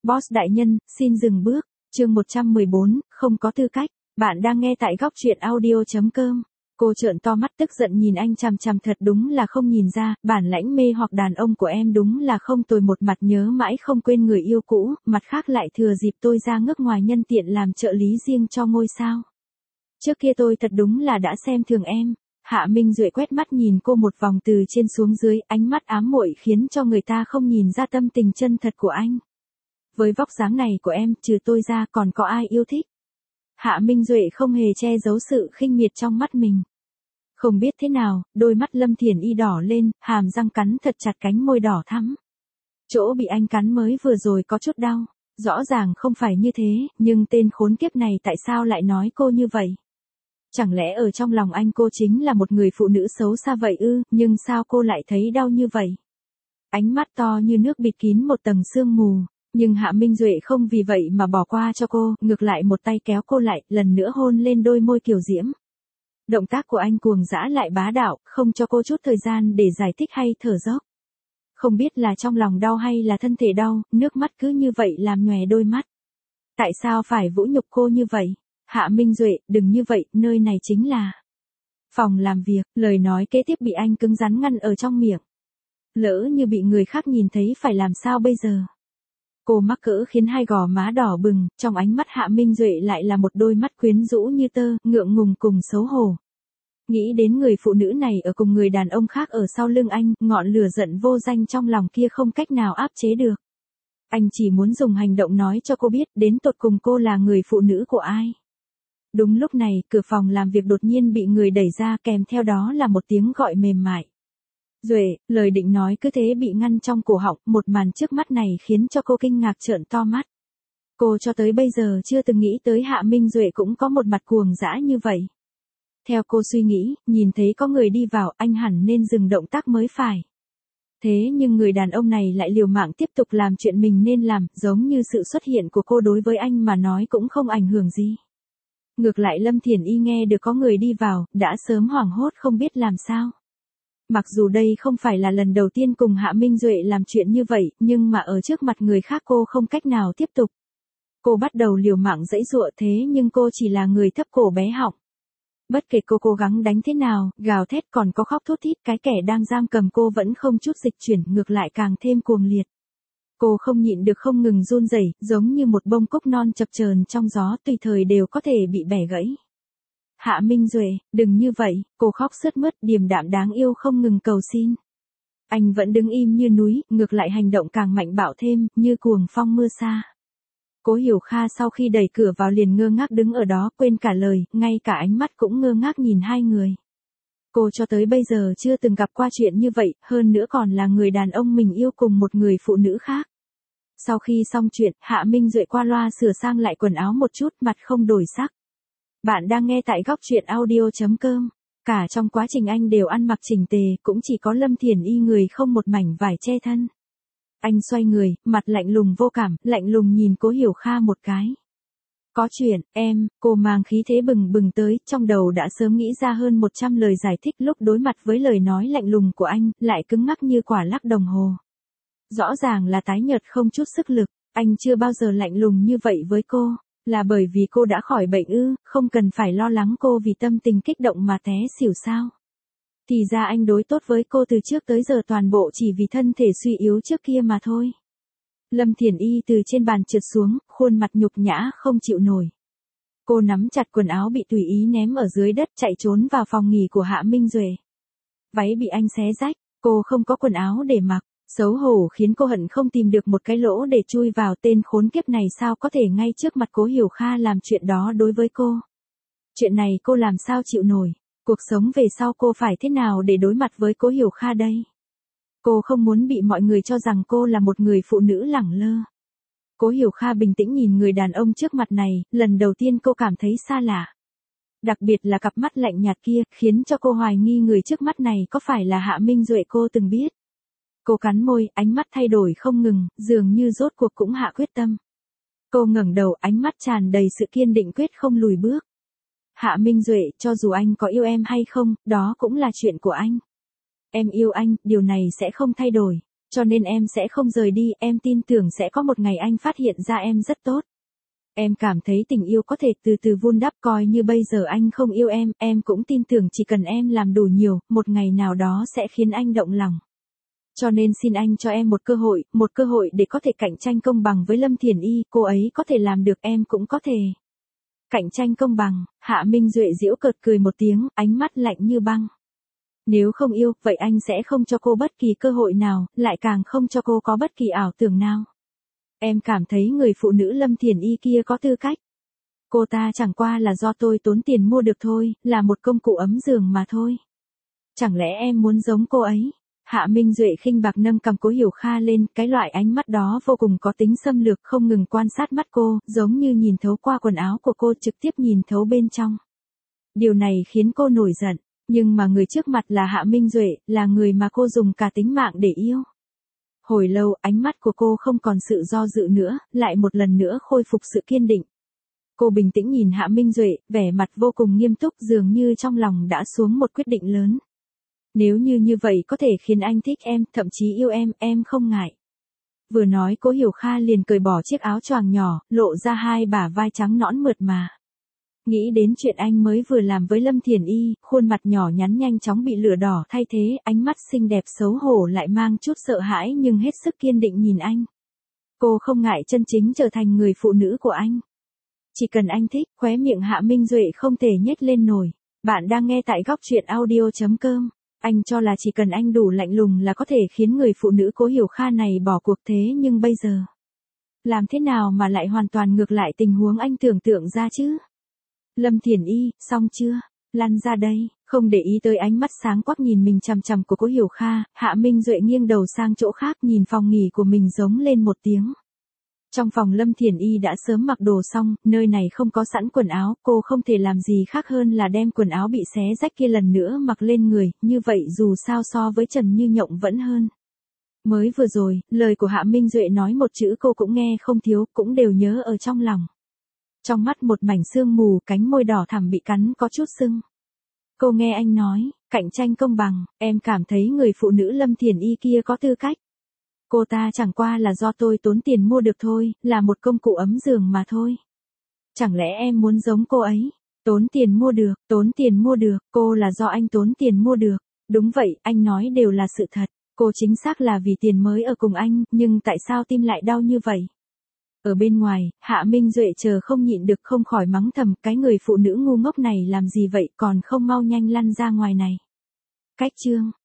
Boss đại nhân, xin dừng bước. Chương 114, không có tư cách. Bạn đang nghe tại góc truyện audio.com. Cô trợn to mắt tức giận nhìn anh chằm chằm, thật đúng là không nhìn ra, bản lãnh mê hoặc đàn ông của em đúng là không tồi, một mặt nhớ mãi không quên người yêu cũ, mặt khác lại thừa dịp tôi ra nước ngoài nhân tiện làm trợ lý riêng cho ngôi sao. Trước kia tôi thật đúng là đã xem thường em. Hạ Minh Duệ quét mắt nhìn cô một vòng từ trên xuống dưới, ánh mắt ám muội khiến cho người ta không nhìn ra tâm tình chân thật của anh. Với vóc dáng này của em, trừ tôi ra còn có ai yêu thích? Hạ Minh Duệ không hề che giấu sự khinh miệt trong mắt mình. Không biết thế nào, đôi mắt Lâm Thiển Y đỏ lên, hàm răng cắn thật chặt cánh môi đỏ thắm. Chỗ bị anh cắn mới vừa rồi có chút đau. Rõ ràng không phải như thế, nhưng tên khốn kiếp này tại sao lại nói cô như vậy? Chẳng lẽ ở trong lòng anh cô chính là một người phụ nữ xấu xa vậy ư, nhưng sao cô lại thấy đau như vậy? Ánh mắt to như nước bịt kín một tầng sương mù, nhưng Hạ Minh Duệ không vì vậy mà bỏ qua cho cô, ngược lại một tay kéo cô lại, lần nữa hôn lên đôi môi kiều diễm. Động tác của anh cuồng dã lại bá đạo, không cho cô chút thời gian để giải thích hay thở dốc. Không biết là trong lòng đau hay là thân thể đau, nước mắt cứ như vậy làm nhòe đôi mắt. Tại sao phải vũ nhục cô như vậy? Hạ Minh Duệ, đừng như vậy, nơi này chính là phòng làm việc. Lời nói kế tiếp bị anh cứng rắn ngăn ở trong miệng. Lỡ như bị người khác nhìn thấy phải làm sao bây giờ? Cô mắc cỡ khiến hai gò má đỏ bừng, trong ánh mắt Hạ Minh Duệ lại là một đôi mắt quyến rũ như tơ, ngượng ngùng cùng xấu hổ. Nghĩ đến người phụ nữ này ở cùng người đàn ông khác ở sau lưng anh, ngọn lửa giận vô danh trong lòng kia không cách nào áp chế được. Anh chỉ muốn dùng hành động nói cho cô biết đến tột cùng cô là người phụ nữ của ai. Đúng lúc này, cửa phòng làm việc đột nhiên bị người đẩy ra, kèm theo đó là một tiếng gọi mềm mại. Duệ, lời định nói cứ thế bị ngăn trong cổ họng, một màn trước mắt này khiến cho cô kinh ngạc trợn to mắt. Cô cho tới bây giờ chưa từng nghĩ tới Hạ Minh Duệ cũng có một mặt cuồng dã như vậy. Theo cô suy nghĩ, nhìn thấy có người đi vào, anh hẳn nên dừng động tác mới phải. Thế nhưng người đàn ông này lại liều mạng tiếp tục làm chuyện mình nên làm, giống như sự xuất hiện của cô đối với anh mà nói cũng không ảnh hưởng gì. Ngược lại Lâm Thiển Y nghe được có người đi vào, đã sớm hoảng hốt không biết làm sao. Mặc dù đây không phải là lần đầu tiên cùng Hạ Minh Duệ làm chuyện như vậy, nhưng mà ở trước mặt người khác cô không cách nào tiếp tục. Cô bắt đầu liều mạng giãy giụa, thế nhưng cô chỉ là người thấp cổ bé họng. Bất kể cô cố gắng đánh thế nào, gào thét còn có khóc thút thít, cái kẻ đang giam cầm cô vẫn không chút dịch chuyển, ngược lại càng thêm cuồng liệt. Cô không nhịn được không ngừng run rẩy, giống như một bông cúc non chập chờn trong gió, tùy thời đều có thể bị bẻ gãy. Hạ Minh Duệ, đừng như vậy, cô khóc sướt mướt, điềm đạm đáng yêu không ngừng cầu xin. Anh vẫn đứng im như núi, ngược lại hành động càng mạnh bạo thêm, như cuồng phong mưa xa. Cố Hiểu Kha sau khi đẩy cửa vào liền ngơ ngác đứng ở đó, quên cả lời, ngay cả ánh mắt cũng ngơ ngác nhìn hai người. Cô cho tới bây giờ chưa từng gặp qua chuyện như vậy, hơn nữa còn là người đàn ông mình yêu cùng một người phụ nữ khác. Sau khi xong chuyện, Hạ Minh Duệ qua loa sửa sang lại quần áo một chút, mặt không đổi sắc. Bạn đang nghe tại góc truyện audio.com. Cả trong quá trình anh đều ăn mặc chỉnh tề, cũng chỉ có Lâm Thiển Y người không một mảnh vải che thân. Anh xoay người, mặt lạnh lùng vô cảm, lạnh lùng nhìn Cố Hiểu Kha một cái. Có chuyện, em, cô mang khí thế bừng bừng tới, trong đầu đã sớm nghĩ ra hơn 100 lời giải thích, lúc đối mặt với lời nói lạnh lùng của anh, lại cứng ngắc như quả lắc đồng hồ. Rõ ràng là tái nhợt không chút sức lực, anh chưa bao giờ lạnh lùng như vậy với cô. Là bởi vì cô đã khỏi bệnh ư, không cần phải lo lắng cô vì tâm tình kích động mà té xỉu sao. Thì ra anh đối tốt với cô từ trước tới giờ toàn bộ chỉ vì thân thể suy yếu trước kia mà thôi. Lâm Thiển Y từ trên bàn trượt xuống, khuôn mặt nhục nhã không chịu nổi. Cô nắm chặt quần áo bị tùy ý ném ở dưới đất, chạy trốn vào phòng nghỉ của Hạ Minh Duệ. Váy bị anh xé rách, cô không có quần áo để mặc. Xấu hổ khiến cô hận không tìm được một cái lỗ để chui vào, tên khốn kiếp này sao có thể ngay trước mặt Cố Hiểu Kha làm chuyện đó đối với cô. Chuyện này cô làm sao chịu nổi, cuộc sống về sau cô phải thế nào để đối mặt với Cố Hiểu Kha đây? Cô không muốn bị mọi người cho rằng cô là một người phụ nữ lẳng lơ. Cố Hiểu Kha bình tĩnh nhìn người đàn ông trước mặt này, lần đầu tiên cô cảm thấy xa lạ. Đặc biệt là cặp mắt lạnh nhạt kia, khiến cho cô hoài nghi người trước mắt này có phải là Hạ Minh Duệ cô từng biết. Cô cắn môi, ánh mắt thay đổi không ngừng, dường như rốt cuộc cũng hạ quyết tâm. Cô ngẩng đầu, ánh mắt tràn đầy sự kiên định quyết không lùi bước. Hạ Minh Duệ, cho dù anh có yêu em hay không, đó cũng là chuyện của anh. Em yêu anh, điều này sẽ không thay đổi. Cho nên em sẽ không rời đi, em tin tưởng sẽ có một ngày anh phát hiện ra em rất tốt. Em cảm thấy tình yêu có thể từ từ vun đắp, coi như bây giờ anh không yêu em cũng tin tưởng chỉ cần em làm đủ nhiều, một ngày nào đó sẽ khiến anh động lòng. Cho nên xin anh cho em một cơ hội để có thể cạnh tranh công bằng với Lâm Thiển Y, cô ấy có thể làm được, em cũng có thể. Cạnh tranh công bằng, Hạ Minh Duệ giễu cợt cười một tiếng, ánh mắt lạnh như băng. Nếu không yêu, vậy anh sẽ không cho cô bất kỳ cơ hội nào, lại càng không cho cô có bất kỳ ảo tưởng nào. Em cảm thấy người phụ nữ Lâm Thiển Y kia có tư cách. Cô ta chẳng qua là do tôi tốn tiền mua được thôi, là một công cụ ấm giường mà thôi. Chẳng lẽ em muốn giống cô ấy? Hạ Minh Duệ khinh bạc nâng cầm Cố Hiểu Kha lên, cái loại ánh mắt đó vô cùng có tính xâm lược, không ngừng quan sát mắt cô, giống như nhìn thấu qua quần áo của cô, trực tiếp nhìn thấu bên trong. Điều này khiến cô nổi giận, nhưng mà người trước mặt là Hạ Minh Duệ, là người mà cô dùng cả tính mạng để yêu. Hồi lâu, ánh mắt của cô không còn sự do dự nữa, lại một lần nữa khôi phục sự kiên định. Cô bình tĩnh nhìn Hạ Minh Duệ, vẻ mặt vô cùng nghiêm túc, dường như trong lòng đã xuống một quyết định lớn. Nếu như vậy có thể khiến anh thích em, thậm chí yêu em không ngại. Vừa nói Cố Hiểu Kha liền cởi bỏ chiếc áo choàng nhỏ, lộ ra hai bả vai trắng nõn mượt mà. Nghĩ đến chuyện anh mới vừa làm với Lâm Thiển Y, khuôn mặt nhỏ nhắn nhanh chóng bị lửa đỏ thay thế, ánh mắt xinh đẹp xấu hổ lại mang chút sợ hãi nhưng hết sức kiên định nhìn anh. Cô không ngại chân chính trở thành người phụ nữ của anh. Chỉ cần anh thích, khóe miệng Hạ Minh Duệ không thể nhếch lên nổi. Bạn đang nghe tại góc truyện audio.com. Anh cho là chỉ cần anh đủ lạnh lùng là có thể khiến người phụ nữ Cố Hiểu Kha này bỏ cuộc, thế nhưng bây giờ, làm thế nào mà lại hoàn toàn ngược lại tình huống anh tưởng tượng ra chứ? Lâm Thiển Y, xong chưa? Lăn ra đây, không để ý tới ánh mắt sáng quắc nhìn mình chằm chằm của Cố Hiểu Kha, Hạ Minh Duệ nghiêng đầu sang chỗ khác, nhìn phòng nghỉ của mình giống lên một tiếng. Trong phòng Lâm Thiển Y đã sớm mặc đồ xong, nơi này không có sẵn quần áo, cô không thể làm gì khác hơn là đem quần áo bị xé rách kia lần nữa mặc lên người, như vậy dù sao so với Trần Như Nhộng vẫn hơn. Mới vừa rồi, lời của Hạ Minh Duệ nói một chữ cô cũng nghe không thiếu, cũng đều nhớ ở trong lòng. Trong mắt một mảnh sương mù, cánh môi đỏ thẳm bị cắn có chút sưng. Cô nghe anh nói, cạnh tranh công bằng, em cảm thấy người phụ nữ Lâm Thiển Y kia có tư cách. Cô ta chẳng qua là do tôi tốn tiền mua được thôi, là một công cụ ấm giường mà thôi. Chẳng lẽ em muốn giống cô ấy? Tốn tiền mua được, cô là do anh tốn tiền mua được. Đúng vậy, anh nói đều là sự thật. Cô chính xác là vì tiền mới ở cùng anh, nhưng tại sao tim lại đau như vậy? Ở bên ngoài, Hạ Minh Duệ chờ không nhịn được không khỏi mắng thầm, cái người phụ nữ ngu ngốc này làm gì vậy, còn không mau nhanh lăn ra ngoài này. Cách chương